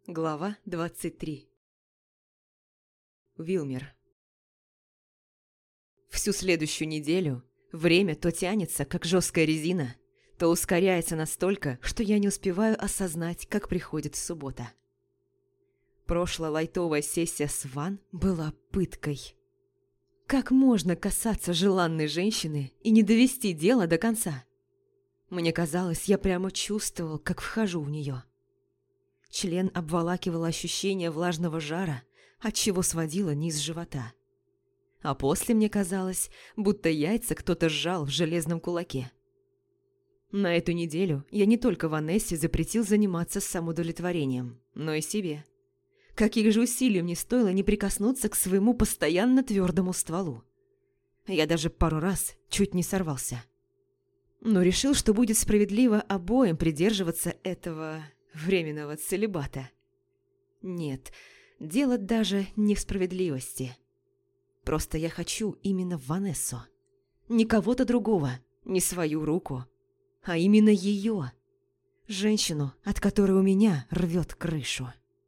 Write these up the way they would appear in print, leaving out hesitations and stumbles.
Глава 23. Вилмер. Всю следующую неделю время то тянется, как жесткая резина, то ускоряется настолько, что я не успеваю осознать, как приходит суббота. Прошлая лайтовая сессия с Ван была пыткой. Как можно касаться желанной женщины и не довести дело до конца? Мне казалось, я прямо чувствовал, как вхожу в нее. Член обволакивало ощущение влажного жара, отчего сводило низ живота. А после мне казалось, будто яйца кто-то сжал в железном кулаке. На эту неделю я не только Ванессе запретил заниматься самоудовлетворением, но и себе. Каких же усилий мне стоило не прикоснуться к своему постоянно твердому стволу. Я даже пару раз чуть не сорвался. Но решил, что будет справедливо обоим придерживаться этого временного целибата. Нет, дело даже не в справедливости. Просто я хочу именно Ванессу. Не кого-то другого, не свою руку, а именно ее. Женщину, от которой у меня рвет крышу.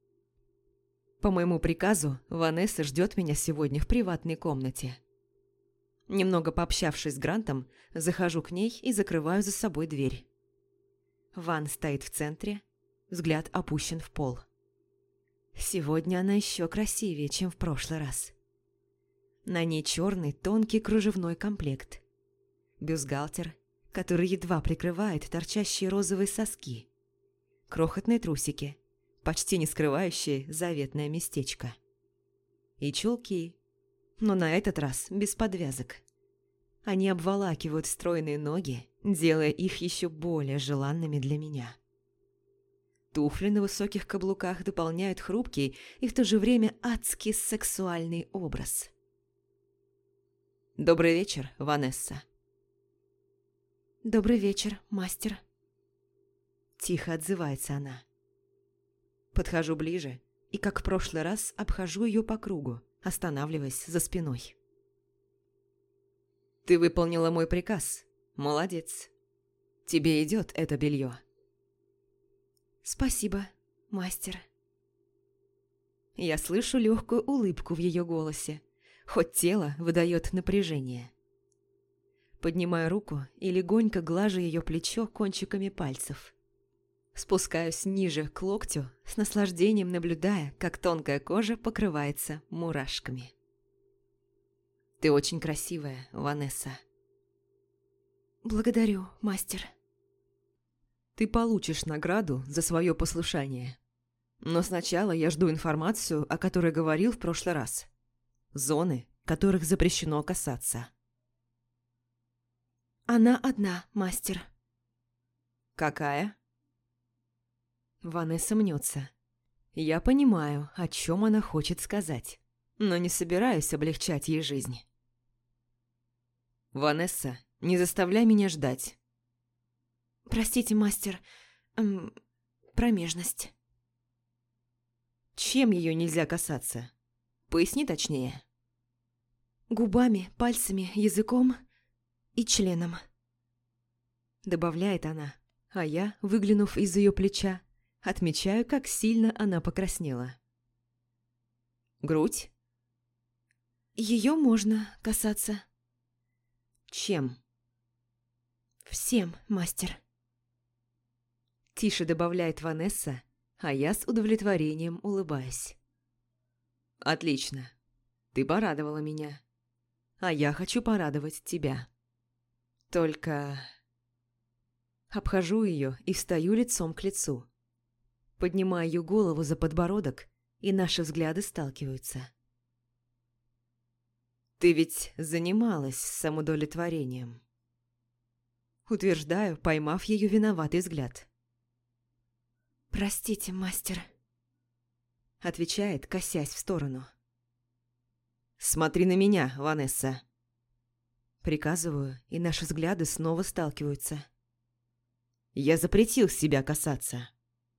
По моему приказу, Ванесса ждет меня сегодня в приватной комнате. Немного пообщавшись с Грантом, захожу к ней и закрываю за собой дверь. Ван стоит в центре, взгляд опущен в пол. Сегодня она еще красивее, чем в прошлый раз. На ней черный тонкий кружевной комплект. Бюстгальтер, который едва прикрывает торчащие розовые соски. Крохотные трусики, почти не скрывающие заветное местечко. И чулки, но на этот раз без подвязок. Они обволакивают стройные ноги, делая их еще более желанными для меня. Туфли на высоких каблуках дополняют хрупкий и в то же время адски сексуальный образ. «Добрый вечер, Ванесса». «Добрый вечер, мастер». Тихо отзывается она. Подхожу ближе и, как в прошлый раз, обхожу ее по кругу, останавливаясь за спиной. «Ты выполнила мой приказ. Молодец. Тебе идет это белье». «Спасибо, мастер». Я слышу легкую улыбку в ее голосе, хоть тело выдает напряжение. Поднимаю руку и легонько глажу ее плечо кончиками пальцев. Спускаюсь ниже к локтю, с наслаждением наблюдая, как тонкая кожа покрывается мурашками. «Ты очень красивая, Ванесса». «Благодарю, мастер». «Ты получишь награду за свое послушание. Но сначала я жду информацию, о которой говорил в прошлый раз. Зоны, которых запрещено касаться». «Она одна, мастер». «Какая?» Ванесса мнется. Я понимаю, о чем она хочет сказать, но не собираюсь облегчать ей жизнь. «Ванесса, не заставляй меня ждать». «Простите, мастер, промежность». «Чем ее нельзя касаться? Поясни точнее». «Губами, пальцами, языком и членом», — добавляет она, а я, выглянув из ее плеча, отмечаю, как сильно она покраснела. «Грудь?» «Ее можно касаться». «Чем?» «Всем, мастер». Тише добавляет Ванесса, а я с удовлетворением улыбаюсь. «Отлично. Ты порадовала меня. А я хочу порадовать тебя. Только...» Обхожу ее и встаю лицом к лицу. Поднимаю ее голову за подбородок, и наши взгляды сталкиваются. «Ты ведь занималась самоудовлетворением?» Утверждаю, поймав ее виноватый взгляд. «Простите, мастер», — отвечает, косясь в сторону. «Смотри на меня, Ванесса». Приказываю, и наши взгляды снова сталкиваются. Я запретил себя касаться.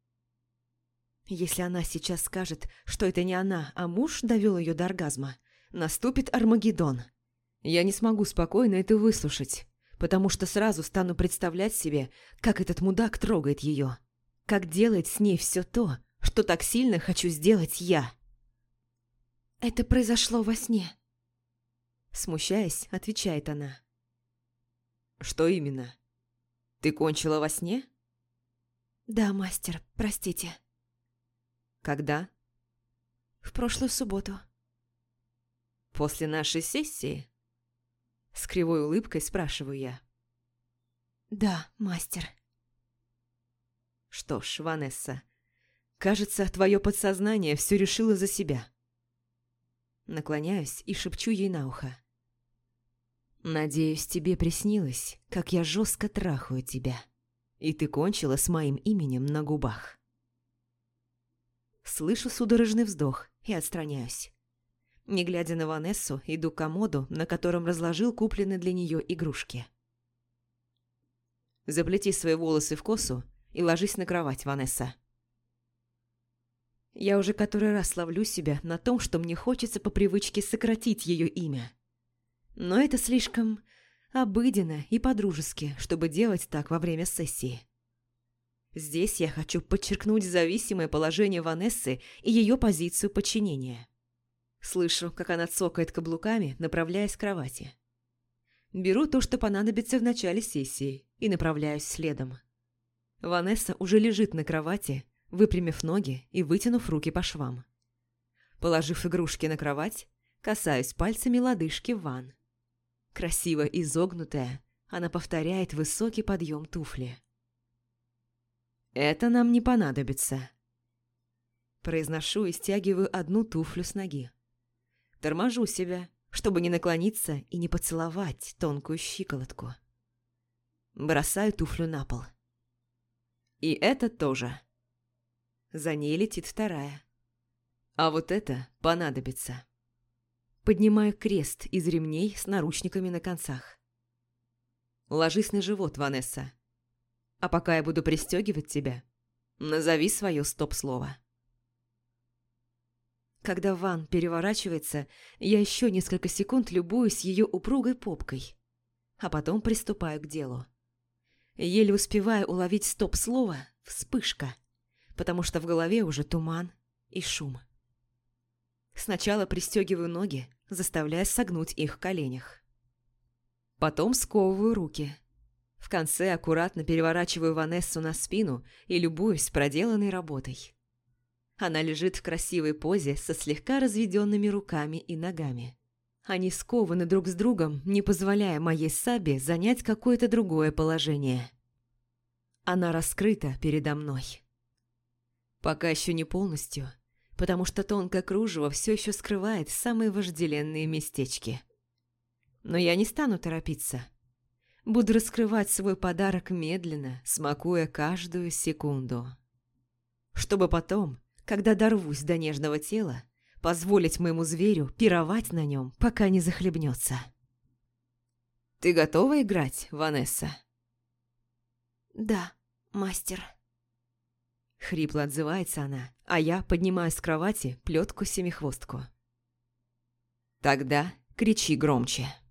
Если она сейчас скажет, что это не она, а муж довел ее до оргазма, наступит Армагеддон. Я не смогу спокойно это выслушать, потому что сразу стану представлять себе, как этот мудак трогает ее, как делает с ней все то, что так сильно хочу сделать я. Это произошло во сне. Смущаясь, отвечает она. Что именно? Ты кончила во сне? Да, мастер, простите. Когда? В прошлую субботу. После нашей сессии? С кривой улыбкой спрашиваю я. Да, мастер. Что ж, Ванесса, кажется, твое подсознание все решило за себя. Наклоняюсь и шепчу ей на ухо. Надеюсь, тебе приснилось, как я жестко трахаю тебя, и ты кончила с моим именем на губах. Слышу судорожный вздох и отстраняюсь. Не глядя на Ванессу, иду к комоду, на котором разложил купленные для нее игрушки. Заплети свои волосы в косу и ложись на кровать, Ванесса. Я уже который раз ловлю себя на том, что мне хочется по привычке сократить ее имя. Но это слишком обыденно и по-дружески, чтобы делать так во время сессии. Здесь я хочу подчеркнуть зависимое положение Ванессы и ее позицию подчинения. Слышу, как она цокает каблуками, направляясь к кровати. Беру то, что понадобится в начале сессии, и направляюсь следом. Ванесса уже лежит на кровати, выпрямив ноги и вытянув руки по швам. Положив игрушки на кровать, касаюсь пальцами лодыжки Ван. Красиво изогнутая, она повторяет высокий подъем туфли. «Это нам не понадобится». Произношу и стягиваю одну туфлю с ноги. Торможу себя, чтобы не наклониться и не поцеловать тонкую щиколотку. Бросаю туфлю на пол. И это тоже. За ней летит вторая. А вот это понадобится. Поднимаю крест из ремней с наручниками на концах. Ложись на живот, Ванесса. А пока я буду пристегивать тебя, назови свое стоп-слово. Когда Ван переворачивается, я еще несколько секунд любуюсь ее упругой попкой, а потом приступаю к делу. Еле успеваю уловить стоп-слово «вспышка», потому что в голове уже туман и шум. Сначала пристегиваю ноги, заставляя согнуть их в коленях. Потом сковываю руки. В конце аккуратно переворачиваю Ванессу на спину и любуюсь проделанной работой. Она лежит в красивой позе со слегка разведенными руками и ногами. Они скованы друг с другом, не позволяя моей Сабе занять какое-то другое положение. Она раскрыта передо мной. Пока еще не полностью, потому что тонкое кружево все еще скрывает самые вожделенные местечки. Но я не стану торопиться. Буду раскрывать свой подарок медленно, смакуя каждую секунду. Чтобы потом, когда дорвусь до нежного тела, позволить моему зверю пировать на нем, пока не захлебнется. Ты готова играть, Ванесса? Да, мастер. Хрипло отзывается она, а я поднимаю с кровати плетку-семихвостку. Тогда кричи громче.